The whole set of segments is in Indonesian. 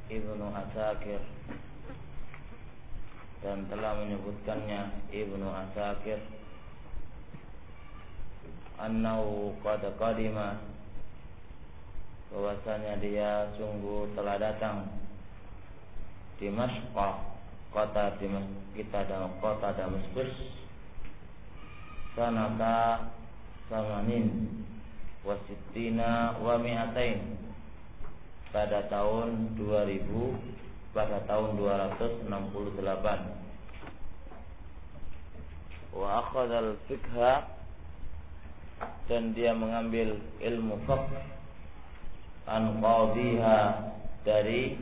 Ibnu Asakir, dan telah menyebutkannya Ibnu Asakir annahu qad qadima, bahwasanya dia sungguh telah datang di Dimashq, kota kita dalam kota Damaskus, sanata samanin wa sittina wa mi'atain, pada tahun 2000, pada tahun 268. Wa akhadha al-fiqha, dan dia mengambil ilmu fiqh an qadhiha, dari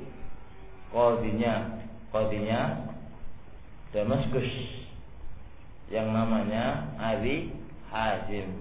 qadhinya Damaskus yang namanya Abi Hazim,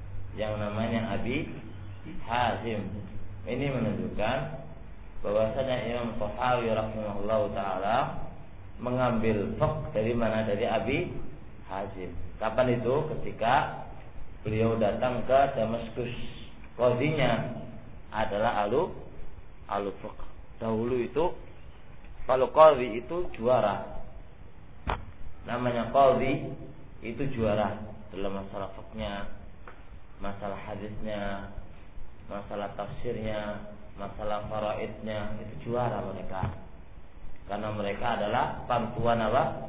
Ini menunjukkan bahwasanya Imam Tahawi rahimahullahu taala mengambil fiqh dari mana? Dari Abi Hazim. Kapan itu? Ketika beliau datang ke Damaskus. Qadhinya adalah ahlu fiqh. Dahulu itu kalau qadhi itu juara. Namanya qadhi itu juara dalam masalah fiqhnya, masalah hadisnya, masalah tafsirnya, masalah faraidnya, itu juara mereka. Karena mereka adalah pantuan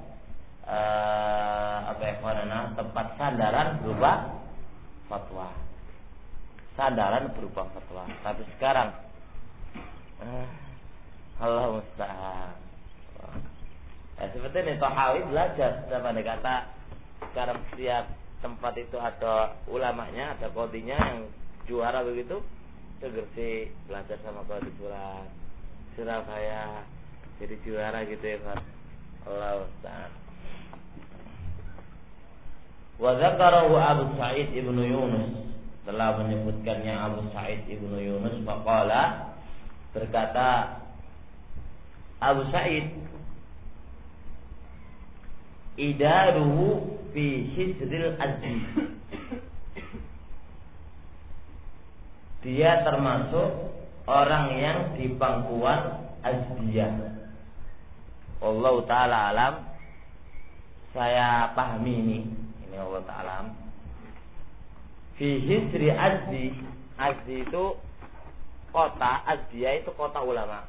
tempat sandaran berupa fatwa. Tapi sekarang Allah musta'an. Seperti ini Tahawi belajar pada kata sekarang setiap tempat itu ada ulamanya, ada qadhinya yang juara begitu. Segersi belajar sama qadhi Surabaya jadi juara gitu ya Pak. Allah musta'an. Wa dzakarahu Abu Sa'id ibnu Yunus, telah menyebutkannya Abu Sa'id ibnu Yunus, faqala, berkata Abu Sa'id, idaruhu fi hijril azmi, dia termasuk orang yang di pangkuan Azdiyah. Allah Ta'ala alam, saya pahami ini Allah Ta'ala alam. Fi hijri Azdi, Azdi itu kota, Azdiyah itu kota ulama.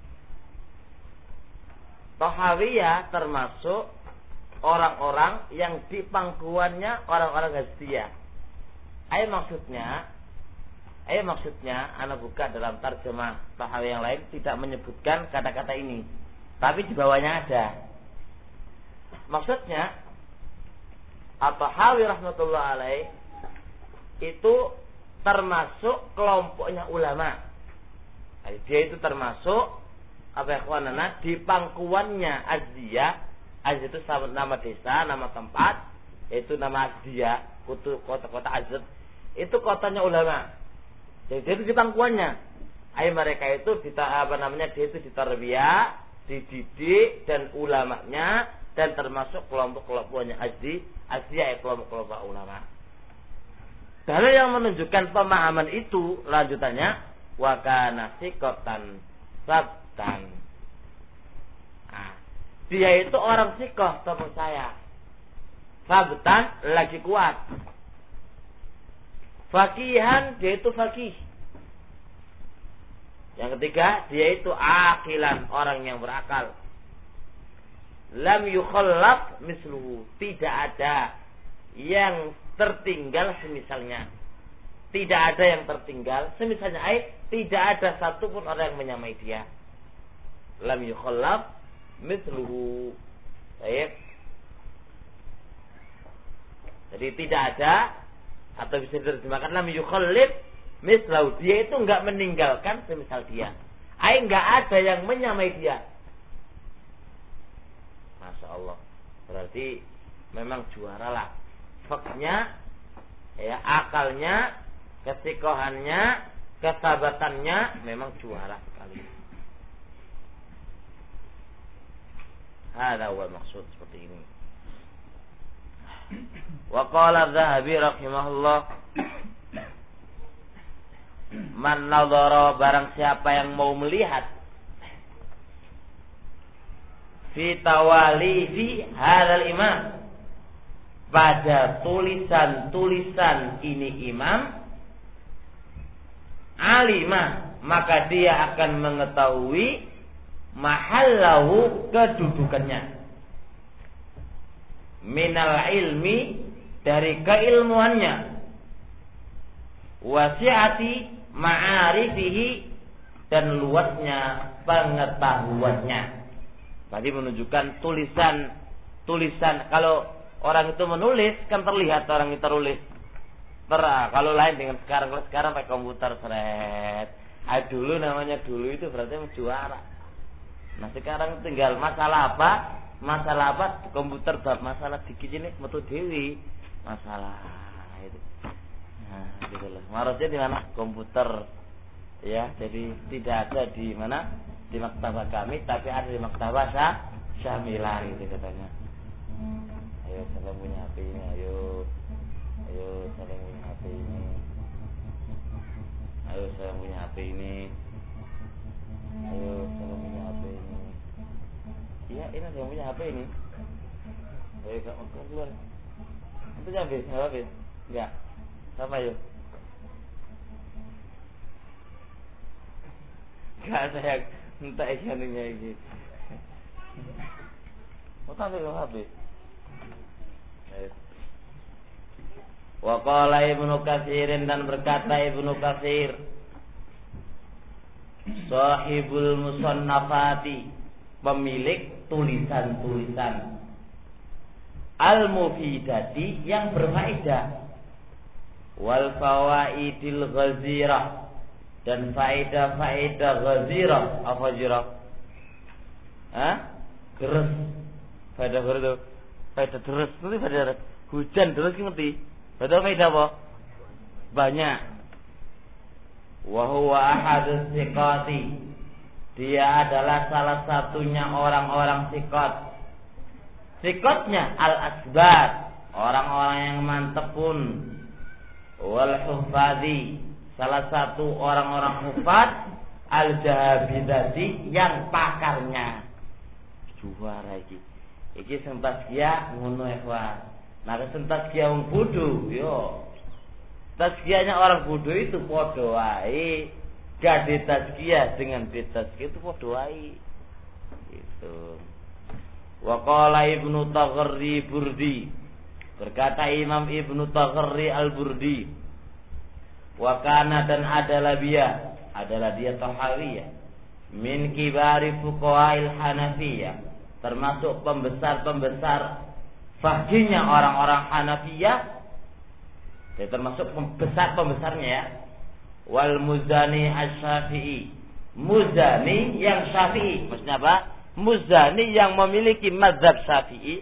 Tahawiyah termasuk orang-orang yang di pangkuannya orang-orang Azdiyah. Maksudnya anak buka dalam terjemah Tahawi yang lain tidak menyebutkan kata-kata ini, tapi di bawahnya ada. Maksudnya At-Tahawi rahmatullah alaih itu termasuk kelompoknya ulama. Dia itu termasuk di pangkuannya Azdiyah. Azdiyah itu nama desa, nama tempat, itu nama Azdiyah, kota-kota Azd. Itu kotanya ulama. Jadi dia itu di pangkuannya. Mereka itu dia itu ditarbiyah, dididik, dan ulamanya, dan termasuk kelompok-kelompoknya Azdiyah, kelompok-kelompok ulama. Dalil yang menunjukkan pemahaman itu lanjutannya, wa kana siqatan sabtan. Dia itu orang sikoh, terpercaya. Sabtan, lagi kuat. Fakihan, dia itu fakih. Yang ketiga, dia itu akilan, orang yang berakal. Lam yukhallaf misluhu, tidak ada yang tertinggal semisalnya. Tidak ada yang tertinggal semisalnya, tidak ada satupun orang yang menyamai dia. Lam yukhallaf misluhu. Baik. Jadi tidak ada, atau bisa diterjemahkan lam yukhallif mislahu, dia itu enggak meninggalkan semisal dia. Enggak ada yang menyamai dia. Masya Allah. Berarti memang juara lah. Faknya, akalnya, kesikohannya, kesabatannya memang juara sekali. Ada awal maksud seperti ini. Wa qala Adz-Dzahabi rahimahullah, man nadhara, barang siapa yang mau melihat fi tawalifi hadzal imam, pada tulisan-tulisan ini imam, alima, maka dia akan mengetahui mahallahu, kedudukannya, minal ilmi, dari keilmuannya, wasi'ati ma'arifihi, dan luasnya pengetahuannya. Tadi menunjukkan tulisan. Kalau orang itu menulis kan terlihat orang itu tulis. Kalau lain dengan sekarang pakai komputer seret. Dulu namanya dulu itu berarti juara. Nah sekarang tinggal masalah apa komputer bab masalah dikit ini metu dewi masalah itu. Nah gitu loh. Harusnya di mana komputer ya, jadi tidak ada di mana di maktabah kami, tapi ada di maktabah Syamilah itu katanya. Ayo saya punya HP ini, ayo saya punya HP ini, ayo saya punya HP ini, ayo saya punya HP ini. Iya ini saya punya HP ini. Ayo kak keluar. Itu habis, habis? Enggak. Sama yuk. Enggak saya minta ikannya ini. Mau tahu kalau habis. Wa qala Ibnu Katsirin, dan berkata Ibnu Katsir, sahibul musannafati, pemilik tulisan-tulisan, al-mufidati, yang berfaedah, wal fawaidil ghazirah, dan faedah-faedah ghazirah. Apa ghazirah? Deres. Faedah deres. Faedah deres nanti faedah hujan deres ngerti? Padahal faedah apa? Banyak. Wa huwa ahadus thiqati, dia adalah salah satunya orang-orang thiqat. Thiqatnya al-asbat, orang-orang yang mantep pun. Wal hufadhi, salah satu orang-orang hufad. Al-jahabidati, yang pakarnya. Juara iki. Iki sing tasqiyah ngono ikhwan. Nah, sing tasqiyah wong bodho, yo. Tasqiyahnya orang bodoh itu padha wae. Gak ditazkiyah dengan ditazkiyah itu padha wae. Gitu. Wa qala Ibnu Tagharri Burdi, berkata Imam Ibnu Tagharri Al-Burdi, wa kana, dan adalah dia Tahawiyah, min kibari fuqaha'il Hanafiyah, termasuk pembesar-pembesar fakihnya orang-orang Hanafiyah. Dia termasuk pembesar-pembesarnya ya. Wal Muzani Asy-Syafi'i, Muzani yang Syafi'i. Maksudnya apa? Muzani yang memiliki mazhab Syafi'i.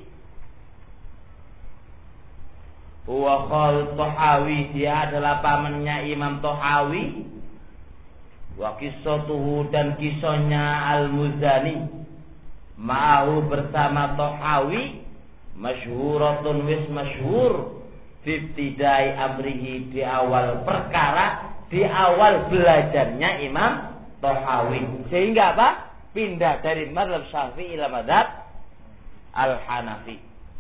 Huwa qal Tahawi, dia adalah pamannya Imam Tahawi. Wa qissatuhu, dan kisahnya Al-Muzani ma'ahu, bersama Tahawi, masyhuratun, wis masyhur, ibtidai amrihi, di awal perkara, di awal belajarnya Imam Tahawi, sehingga apa? Pindah dari mazhab Syafi'i ila mazhab Al-Hanafi.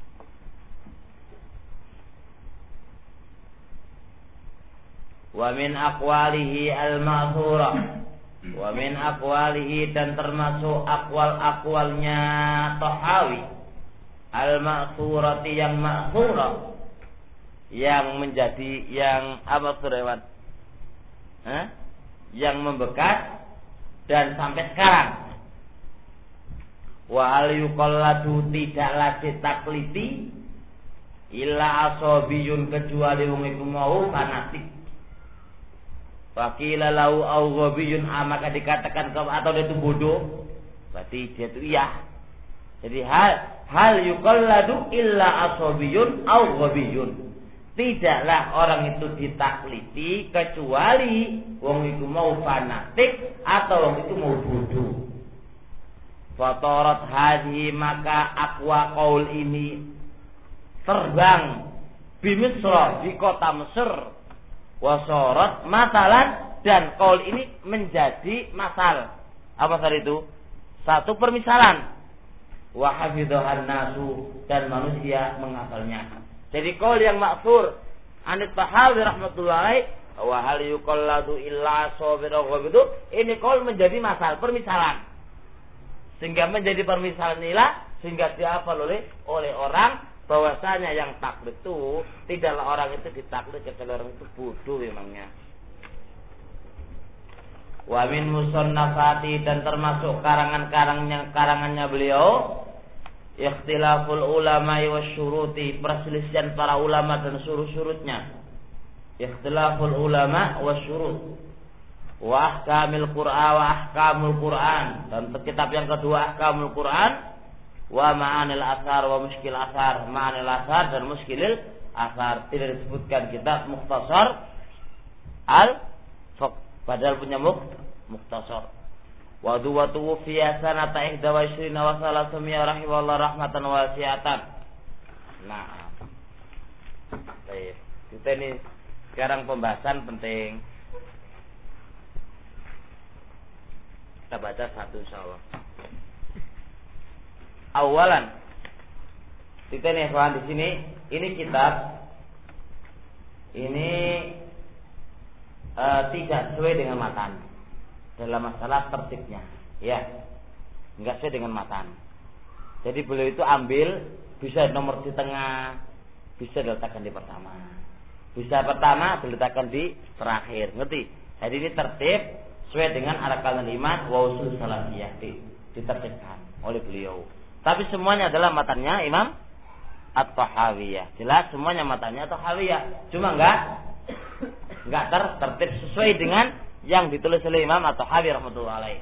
Wa min aqwalihi al-ma'thurah, wa min aqwalihi, dan termasuk aqwal-aqwalnya Tahawi, al-ma'thurati, yang ma'thurah, yang menjadi yang apa Surawan? Yang membekas dan sampai sekarang. Wa hal yuqalladu, tidaklah ditakliti, illa asobiyun, kecuali wong iku mau fanatik. Faqila lahu au ghabiyun, maka dikatakan atau dia itu bodoh, berarti dia itu iya. Jadi hal yuqalladu illa asobiyun au ghabiyun, tidaklah orang itu ditakliti kecuali wong itu mau fanatik atau wong itu mau bodoh. Fatarat hadhi, maka aqwa qaul ini terbang di Misra, di kota Mesir. Wasorot matalan, dan qaul ini menjadi masal. Apa tadi itu? Satu permisalan. wa hafidhahan nasu, dan manusia menghafalnya. Jadi qaul yang ma'thur Anit Tahawi rahmatullahi wa hal yuqalladu illa sabira itu, ini qaul menjadi permisalan. Sehingga menjadi permisalan inilah sehingga dihafal oleh orang bahwasanya yang taklid itu tidaklah orang itu ditaklid kecuali orang itu bodoh memangnya. Wa min musannafati, dan termasuk karangannya beliau, ikhtilaful ulama wa syuruti, perselisihan para ulama dan syurut-syurutnya. Ikhtilaful ulama wa syurut wa ahkamil Qur'an wa ahkamul Qur'an, dan kitab yang kedua ahkamul Qur'an wa ma'anil asar wa muskil asar, ma'anil asar dan muskilil asar. Tidak disebutkan kitab mukhtasar padahal punya mukhtasar. Wa duwatu fi sanata 21 wa 300 rahimahullah rahmatan wasi'atan. Nah, baik. Kita ini sekarang pembahasan penting. Kita baca satu insyaallah. Awalan, kita nih kawan di sini, ini kitab ini tidak sesuai dengan matan dalam masalah tertibnya, ya, enggak sesuai dengan matan. Jadi beliau itu ambil bisa nomor di tengah, bisa diletakkan di pertama, bisa pertama diletakkan di terakhir, ngerti? Jadi ini tertib sesuai dengan arkanul iman wa usul salafiyah, ditertibkan oleh beliau. Tapi semuanya adalah matannya Imam At-Tahawiyah. Jelas semuanya matannya At-Tahawiyah. Cuma enggak tertib sesuai dengan yang ditulis oleh Imam At-Tahawi rahmatullahi alaih.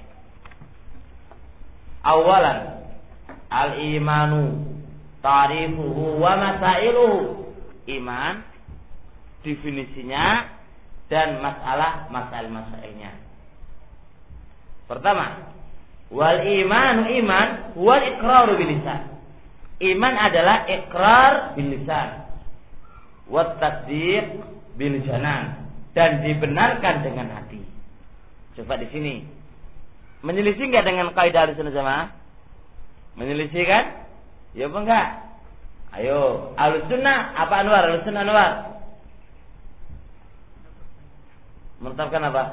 Awalan, al-imanu ta'rifuhu wa masailuhu. Iman, definisinya dan masail-masailnya. Pertama, wal imanu iman wal iqraru bil lisan. Iman adalah iqrar bil lisan, wat tasdiq bil janan, dan dibenarkan dengan hati. Coba di sini menyelisih enggak dengan kaidah Ahlussunnah Jamaah? Menyelisih kan? Ya apa enggak? Ayo, Ahlussunnah apa Anwar? Ahlussunnah Anwar. Menetapkan apa?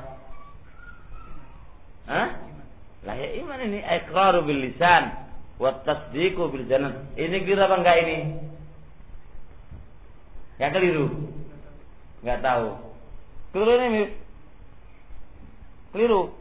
Hah? Lah ya iman ini iqraru bil lisan wa tasdiqu bil janan. Ini kira apa enggak ini? Ya keliru. Enggak tahu. Keliru ini. Keliru.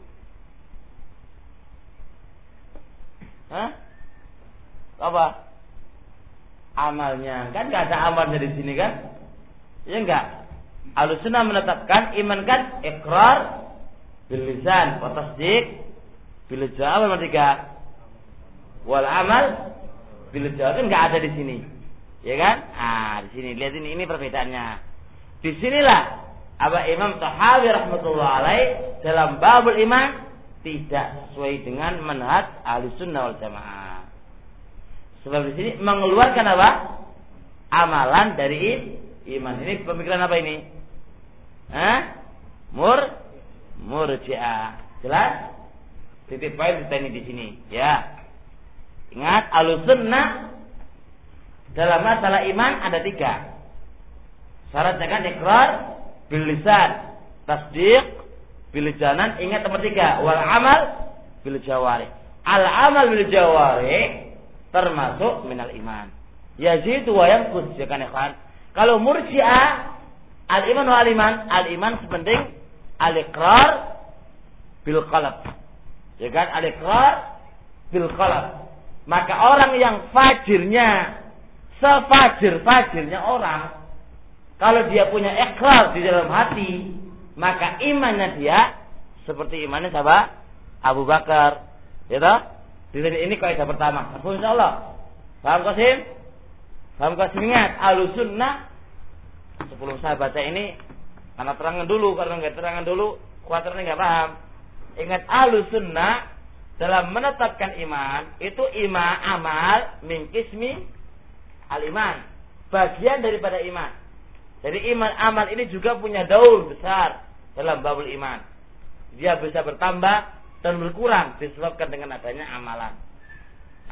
Hah? Apa? Amalnya. Kan enggak ada amalnya di sini kan? Ya enggak. Ahlussunnah menetapkan iman kan iqrar bil lisan wa tasdiq bil janan, tiga wal amal bil janan, enggak ada di sini. Ya kan? Ah, di sini lihat ini perbedaannya. Di sinilah apa Imam Tahawi rahmatullah alaih dalam babul iman tidak sesuai dengan manhaj Ahlussunnah wal Jamaah. Sebab di sini mengeluarkan apa? Amalan dari iman. Ini pemikiran apa ini? Murji'ah. Jelas? Titik poin kita ini di sini, ya. Ingat, Ahlussunnah dalam masalah iman ada 3. Syaratnya kan iqrar bil lisan, tasdiq bil janan, ingat nomor 3, wal amal bil jawari. Al amal bil jawari termasuk minal iman. Yazidu wa yanqus, ya kan ikhwan. Kalau Murji'ah al iman wal iman, al iman sepenting al iqrar bil qalb. Ya kan, al iqrar bil qalb. Maka orang yang fajirnya sefajir-fajirnya orang, kalau dia punya iqrar di dalam hati, maka imannya dia seperti imannya sahabat Abu Bakar. Ya toh? Ini kaidah pertama. Insyaallah. Paham Qasim? Paham Qasim? Ingat, Ahlussunnah sebelum saya baca ini karena terangan dulu, karena enggak terangan dulu kuatirnya enggak paham. Ingat, Ahlussunnah dalam menetapkan iman itu iman amal min qismi al-iman, bagian daripada iman. Jadi iman amal ini juga punya daur besar dalam babul iman. Dia bisa bertambah dan berkurang disebabkan dengan adanya amalan. Nah,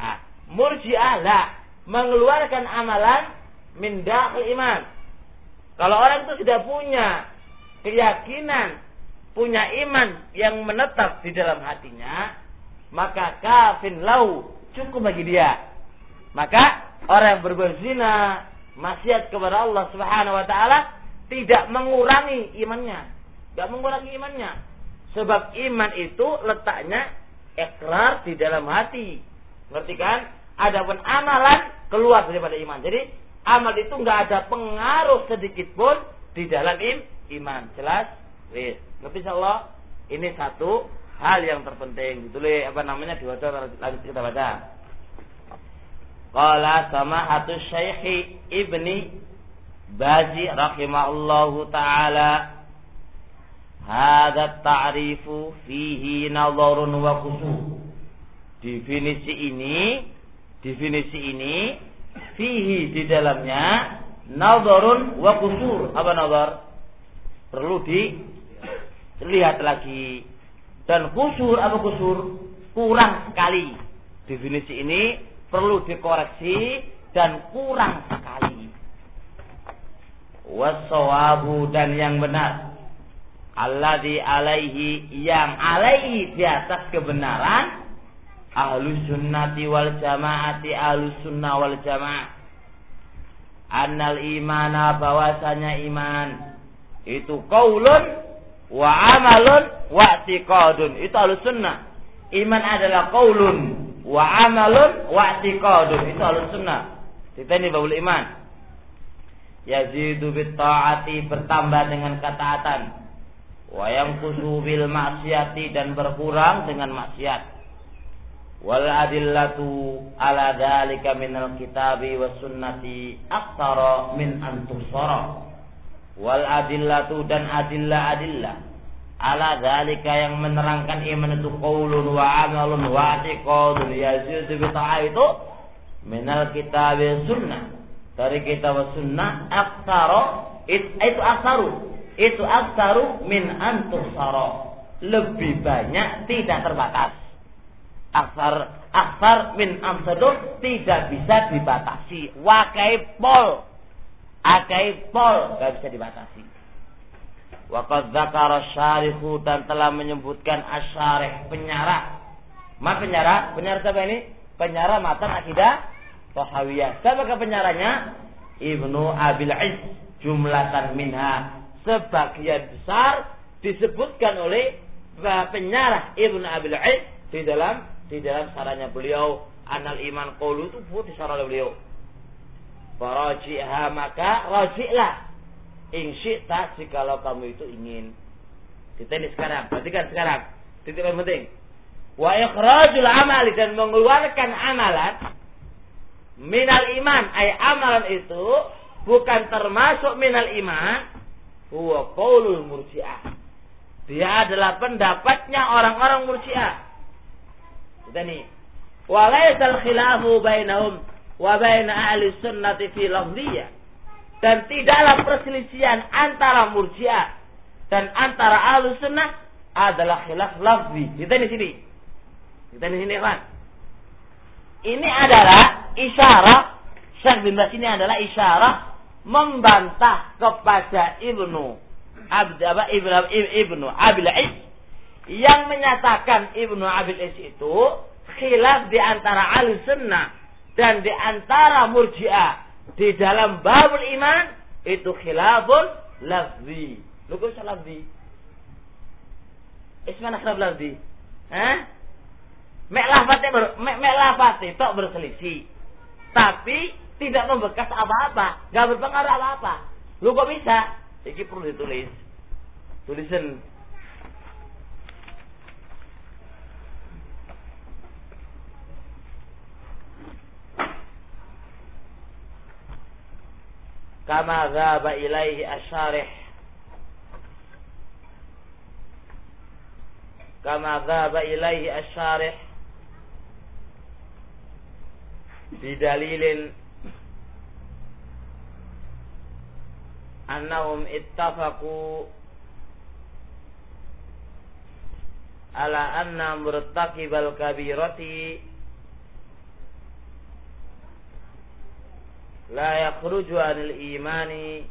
Murji'ah la, mengeluarkan amalan min dakhil iman. Kalau orang itu sudah punya keyakinan, punya iman yang menetap di dalam hatinya, maka kafin lau, cukup bagi dia. Maka orang yang berbuat zina, maksiat kepada Allah Subhanahu wa taala tidak mengurangi imannya. Tidak mengurangi imannya. Sebab iman itu letaknya ikrar di dalam hati. Ngerti kan? Adapun amalan keluar daripada iman. Jadi amal itu enggak ada pengaruh sedikit pun di dalam iman. Jelas? Wis. Ngerti insyaallah? Ini satu hal yang terpenting. Ditulis dibaca, lanjut kita baca. Qala samahatu Syekh Ibni Bazi rahimahullahu taala, hadza ta'rifu fihi nadharun wa qusur. Definisi ini fihi di dalamnya nadharun wa qusur. Apa nadhar? Perlu dilihat lagi. Dan qusur, apa qusur? Kurang sekali. Definisi ini perlu dikoreksi dan kurang sekali. Wassawabu, dan yang benar, alladzi alaihi, yang alaihi di atas kebenaran, ahlus sunnati wal jamaati, ahlus sunnah wal jamaah, annal imana, bahwasanya iman itu qaulun wa amalun wa i'tiqadun. Itu ahlus sunnah. Iman adalah qaulun wa amalun wa i'tiqadun. Itu ahlus sunnah. Kita ini babul iman. Yazidu bit ta'ati, bertambah dengan ketaatan. Wa yanqusu bil maksiati, dan berkurang dengan maksiat. Wal adillatu ala dzalika minal kitabi was sunnati aktsara min an tusara. Wal adillatu, dan adillah ala dzalika, yang menerangkan iman itu qaulun wa amalun wa i'tiqadun. Yazidu bit ta'ati itu minal kitabi was sunnah, dari kitab was sunnah, aktsara, itu aksaru min antusara, lebih banyak, tidak terbatas. Aksar min antusara, tidak bisa dibatasi. Akaipol gak bisa dibatasi. Wa qad dzakara syarihu, dan telah menyebutkan asyarih, penyarah. Penyarah siapa ini? Penyarah matan akidah Tahawiyah. Siapakah penyarahnya? Ibnu Abil Is, jumlatan minha, sebagian besar disebutkan oleh penyarah Ibnu Abil Is di dalam syarahnya beliau. Anal iman qaulu, itu di syarah beliau. Faraji'ha, maka raji'lah in syi'ta, jikalau kamu itu ingin. Kita ini sekarang, perhatikan sekarang, titik yang penting. Wa ikhrajul amali, dan mengeluarkan amalan minal iman, ay amalan itu bukan termasuk minal iman, huwa qaulul murji'ah. Dia adalah pendapatnya orang-orang murji'ah. Kita nih, walaysal khilafu bainahum wa baina ahli sunnati fi lafziyah, dan tidaklah perselisihan antara murji'ah dan antara ahli sunnah adalah khilaf lafzi. Kita di sini. Kita di sini, kan? Ini adalah isyarah, Syekh bin Baz ini adalah isyarah membantah kepada Ibnu Abil Is, yang menyatakan Ibnu Abil Is itu khilaf di antara ahli sunnah dan di antara murji'ah di dalam babul iman, itu khilafun lafzi. Lu kok salah lafzi? Ismana khilaf lafzi? Mek lafate tok berselisih, tapi tidak membekas apa-apa, enggak berpengaruh apa-apa. Lu kok bisa? Iki perlu ditulis. Tulisan. Kama dzaba ilaihi asyarih. Kama dzaba ilaihi asyarih bidalilin annahum ittafaqu ala anna murtakibal kabirati la yakhruju 'anil imani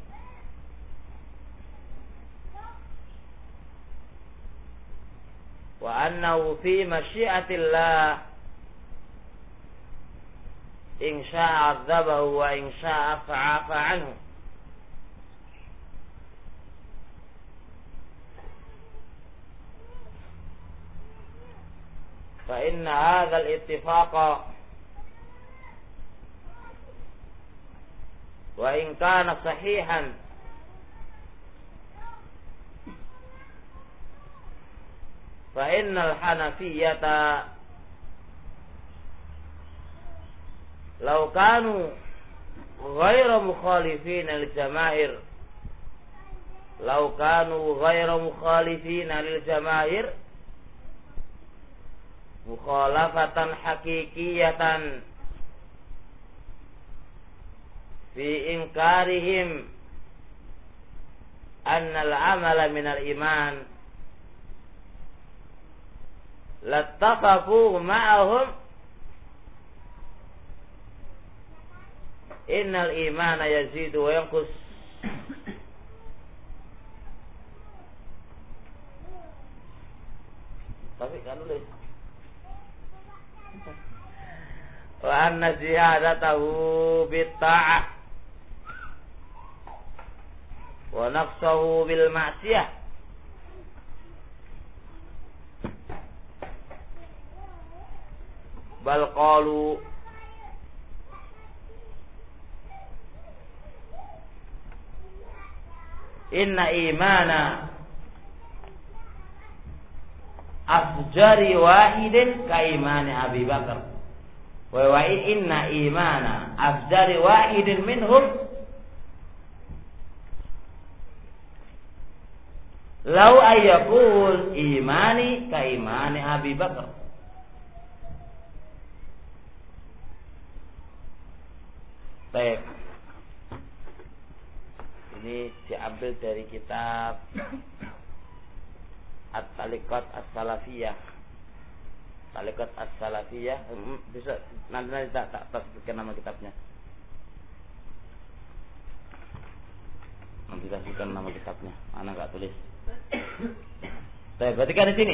wa annahu fi masyiatillah in syaa 'adzabahu wa in syaa fa'afa 'anhu. Fa inna hadzal ittifaqa wa in kana sahihan fa innal hanafiyyata law kanu ghayra mukhalifina lil jamaahir mukhalafatan hakikiyatan fi inkarihim anna al-amala min al-iman lattaqafu ma'ahum innal imana yazidu wa yanqus. Tapi kan nulis wa anna ziyadatahu bitta'ah wa naqsahu bil ma'siyah bal qalu inna imana afjari wahidin ka imani Abi Bakar wa inna imana afjari wahidin minhum law ayyakul imani ka imani Abi Bakar. Baik, ini diambil dari kitab At-Taliqat As-Salafiyah. Taliqat As-Salafiyah, bisa nanti tak sebutkan nama kitabnya. Nanti tak sebutkan nama kitabnya. Anak enggak tulis. Baik, berarti kan di sini.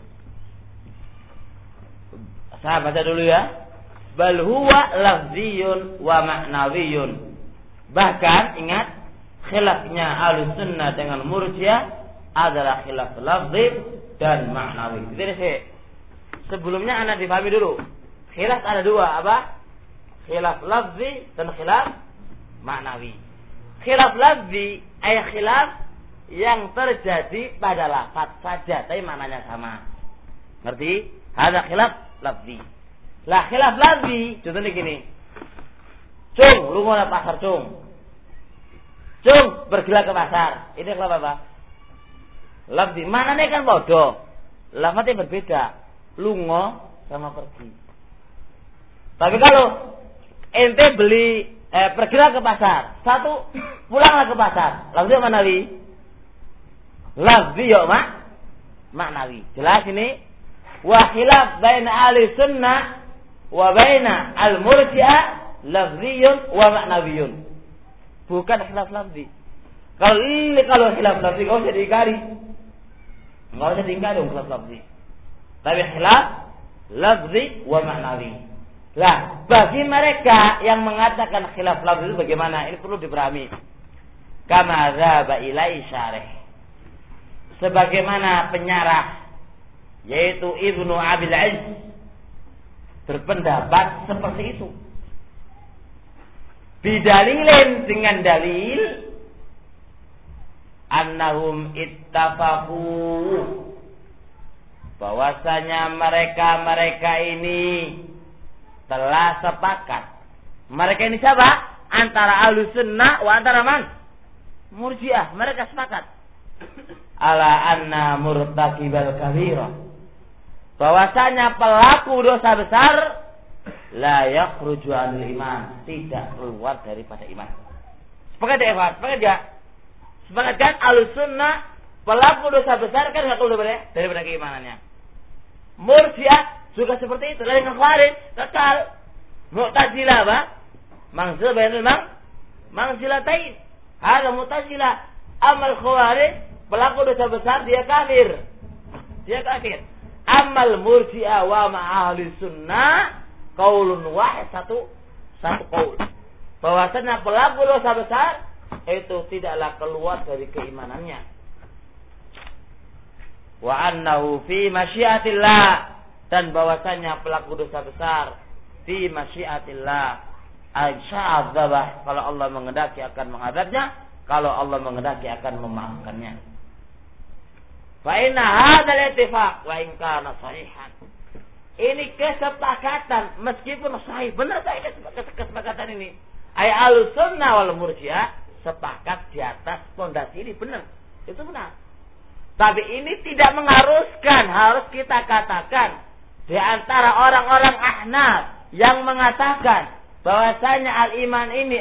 Saya baca dulu ya. Bal huwa lafziyun wa ma'nawiyun. Bahkan ingat, khilafnya Ahlussunnah dengan Murji'ah adalah khilaf lafzi dan ma'nawi. Jadi sebelumnya anda dipahami dulu. Khilaf ada dua, apa? Khilaf lafzi dan khilaf ma'nawi. Khilaf lafzi adalah khilaf yang terjadi pada lafaz saja, tapi maknanya sama. Ngerti? Ada khilaf lafzi. Lah khilaf lafzi, contohnya gini. Cung, lu mau ke pasar, cung. Cung, pergilah ke pasar. Ini khilaf apa? Lafzi. Maknanya kan bodoh. Lafaznya berbeda. Lungo sama pergi. Tapi kalau ente beli pergilah ke pasar, satu pulanglah ke pasar. Lafzi apa manawi? Lafzi ya maknawi. Jelas ini? Wa khilaf baina ahli sunnah wa baina al-murji'ah lafziyun wa maknawiyun. Bukan khilaf lafzi. Kalau khilaf lafzi enggak usah diingkari. Enggak usah diingkari khilaf lafzi. Tapi khilaf lafzi wa maknawi. Lah, bagi mereka yang mengatakan khilaf lafzi itu bagaimana? Ini perlu dipahami. Kama dzaba ilai syarih. Sebagaimana penyarah yaitu Ibnu Abil Izz berpendapat seperti itu. Bidalilin, dengan dalil annahum ittafaqu, bahwasanya mereka ini telah sepakat. Mereka ini siapa? Antara Ahlussunnah wa antara man? Murji'ah. Mereka sepakat ala anna murtakibal kabirah, bahwasanya pelaku dosa besar la yakhruju anil iman, tidak keluar daripada iman. Sepakat ya, Pak? Sepakat ya? Sepakat kan? Ahlussunnah pelaku dosa besar kan enggak keluar daripada keimanannya. Murji'ah juga seperti itu. Lain Khawarij kekal. Mu'tazilah apa? Mangsul bainal manzilatain. Ada Mu'tazilah. Amal Khawarij, pelaku dosa besar, dia kafir. Amal Murji'ah wa ma'ahli sunnah, qaulun wahid, satu qaul. Bahwasanya pelaku dosa besar itu tidaklah keluar dari keimanannya. Wa annahu fi masyiatillah, dan bahwasanya pelaku dosa besar fi masyiatillah, aisya'adzabah, kalau Allah menghendaki akan menghadapnya, kalau Allah menghendaki akan memaafkannya. Fa inna hadzal ittifaq wa in kana sahihan. Ini kesepakatan meskipun sahih, benar saja kesepakatan ini. Ay al-sunnah wal murji'ah sepakat di atas pondasi ini, benar. Itu benar. Tapi ini tidak mengharuskan, harus kita katakan di antara orang-orang Ahnaf yang mengatakan bahwasanya al-iman ini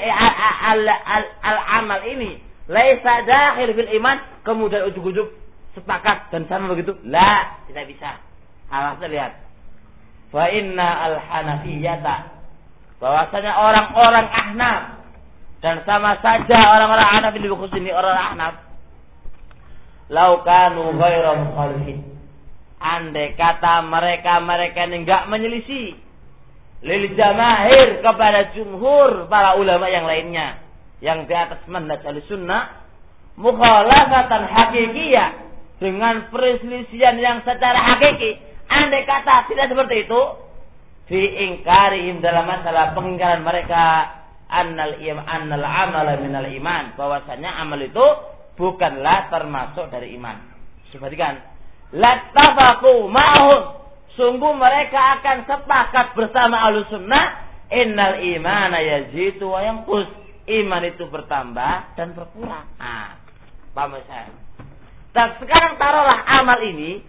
al-amal ini laisa dakhil fil iman, kemudian ujug-ujug sepakat dan sama begitu. La, tidak bisa. Awas lihat. Fa inna al-hanafiyata, bahwasanya orang-orang Ahnaf, dan sama saja orang-orang Ahnaf ini khusus ini orang Ahnaf, lau kanu ghairu mukhalifin, andai kata mereka ini enggak menyelisih lil jamaahir kepada jumhur para ulama yang lainnya yang di atas manhaj Ahlussunnah, mukhalafatan hakikiyah, dengan perselisihan yang secara hakiki, andai kata tidak seperti itu, fi ingkarihim, dalam masalah pengingkaran mereka, annal amala minal iman, bahwasanya amal itu bukanlah termasuk dari iman. Perhatikan, lattafaqu ma'hum, sungguh mereka akan sepakat bersama Ahlussunnah, innal imana yazidu wa yanqus, iman itu bertambah dan berkurang. Paham saya? Dan sekarang taruhlah amal ini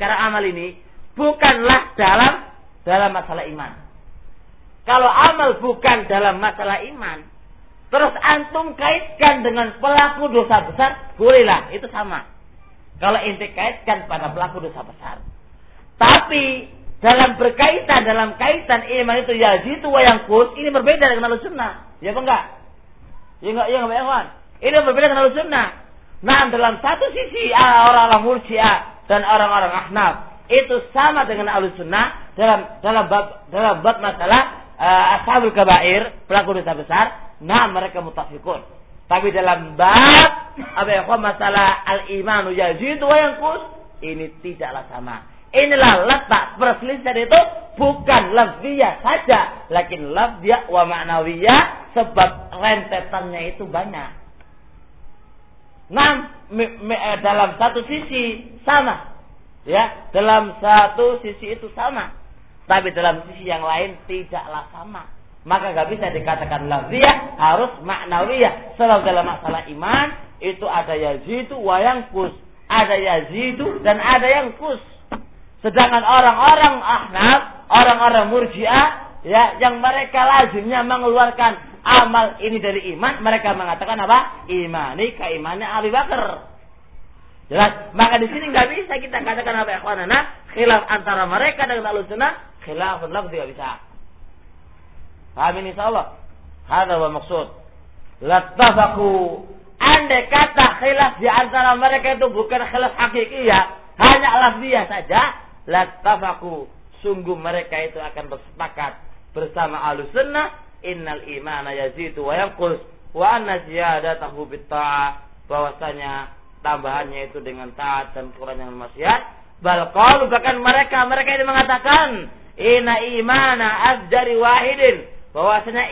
bukanlah dalam masalah iman. Kalau amal bukan dalam masalah iman, terus antum kaitkan dengan pelaku dosa besar, bolehlah, itu sama. Kalau ente kaitkan pada pelaku dosa besar. Tapi dalam kaitan iman itu yazidu wa yanqus, ini berbeda dengan Ahlussunnah. Ya apa enggak? Ya enggak Ikhwan. Ini berbeda dengan Ahlussunnah. Nah, dalam satu sisi orang-orang Murji'ah dan orang-orang Ahnaf itu sama dengan Ahlussunnah dalam bab masalah ashabul kabair, pelaku dosa besar. Nah, mereka muttafiqun. Tapi dalam bab masalah al-imanu yazidu wa yanqus, ini tidaklah sama. Inilah letak perselisihan itu bukan lafziyah saja, lakin lafziyah wa ma'nawiyah, sebab rentetannya itu banyak. Nah, dalam satu sisi sama, ya, dalam satu sisi itu sama, tapi dalam sisi yang lain tidaklah sama. Maka nggak bisa dikatakan lafziyah, harus ma'nawiyah. Sebab dalam masalah iman itu ada yazidu wa yanqus, ada yazidu dan ada yanqus. Sedangkan orang-orang Ahnaf, orang-orang Murji'ah, ya, yang mereka lazimnya mengeluarkan amal ini dari iman, mereka mengatakan apa? Imani ka imannya Abu Bakar. Jelas. Maka di sini nggak bisa kita katakan apa, ikhwanana, khilaf antara mereka dengan Ahlussunnah, khilafun lafzi, tidak bisa. Paham ini insyaallah? Hadza wa maksud. Lattafaqu, andai kata khilaf di antara mereka itu bukan khilaf hakikiyah, hanya lafziyah saja, lattafaqu, sungguh mereka itu akan bersepakat bersama Ahlussunnah, innal imana yazidu wa yanqus wa anna ziyadatahu bitta'ah, bahwasanya tambahannya itu dengan taat dan kurangnya maksiat. Bal qalu, bahkan mereka ini mengatakan inna imana afjari wahidin, bahwasanya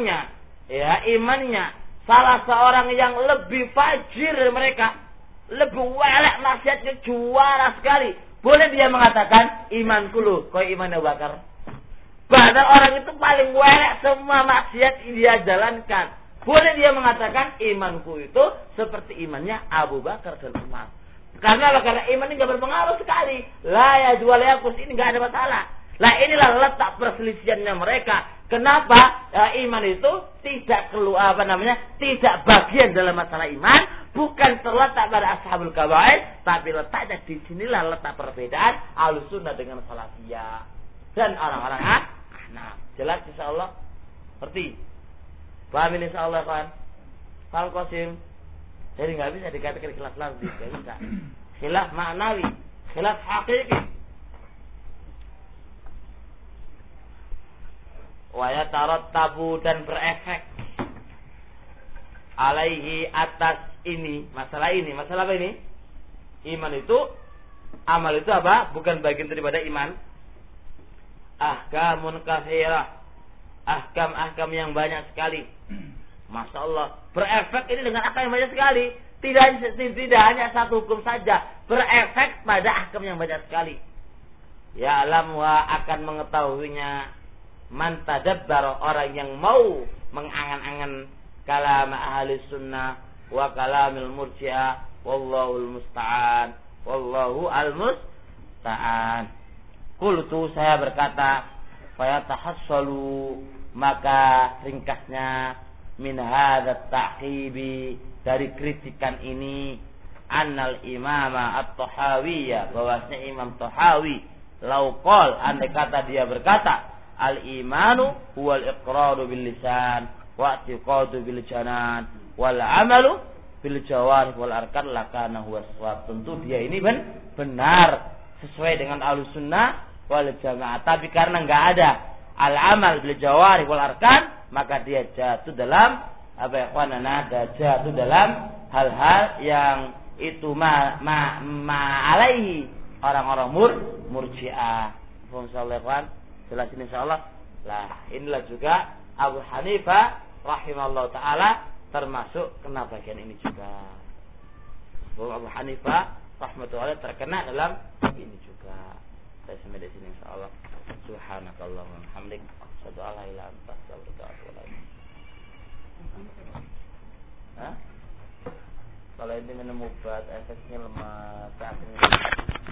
imannya salah seorang yang lebih fajir dari mereka, lebih welek maksiatnya juara sekali, boleh dia mengatakan imanku loh kau iman Abu Bakar. Padahal orang itu paling welek, semua maksiat dia jalankan, boleh dia mengatakan imanku itu seperti imannya Abu Bakar dan Umar. Karena iman ini nggak berpengaruh sekali. La ya jual yakus, ini nggak ada masalah. Lah inilah letak perselisihannya mereka. Kenapa iman itu tidak keluar tidak bagian dalam masalah iman, bukan terletak pada ashabul kabair, tapi letaknya di sinilah letak perbedaan Ahlussunnah dengan Salafiyah dan orang-orang Ahnaf. Jelas insyaallah? Seperti paham ini insyaallah kan? Pak Qasim. Jadi nggak bisa dikatakan khilaf lafzi, nggak bisa. Khilaf maknawi, khilaf hakiki. Wa yatarattabu dan berefek alaihi atas ini, masalah apa ini? Iman itu, amal itu apa? Bukan bagian daripada iman. Ahkamun katsirah, ahkam yang banyak sekali. Masya Allah, berefek ini dengan ahkam yang banyak sekali. Tidak hanya satu hukum saja, berefek pada ahkam yang banyak sekali. Ya alam wa akan mengetahuinya man tadabbar, orang yang mau mengangan-angan kalam ahli sunnah wa kalamil murji'ah, wallahu musta'an, wallahu al-musta'an. Qultu, saya berkata, fayatahassalu, maka ringkasnya min hadzal ta'qibi, dari kritikan ini, annal imama at-Tahawiyya, bahwasanya Imam Tahawi lau qol, andai kata dia berkata, al-imanu huwal iqraru bil lisan wa i'tiqadu bil janan wal amalu bil jawarih wal arkan, lakana huwa shawab. Tentu dia ini benar sesuai dengan Ahlussunnah wal Jamaah, tapi karena enggak ada al-amal bil jawarih wal arkan, maka dia jatuh dalam apa ya kawanana, jatuh dalam hal-hal yang itu alaihi orang-orang murji'ah. Insyaallah jelas ini insyaallah. Lah, inilah juga Abu Hanifah rahimahullah taala termasuk kena bagian ini juga. Abu Hanifah rahmatullah terkena dalam ini juga. Saya sampai di sini insyaallah. Subhanakallahumma wa bihamdik, asyhadu an la ilaha illa anta, astaghfiruka wa atubu ilaik. Kalau ini minum obat efeknya lemah, sakit.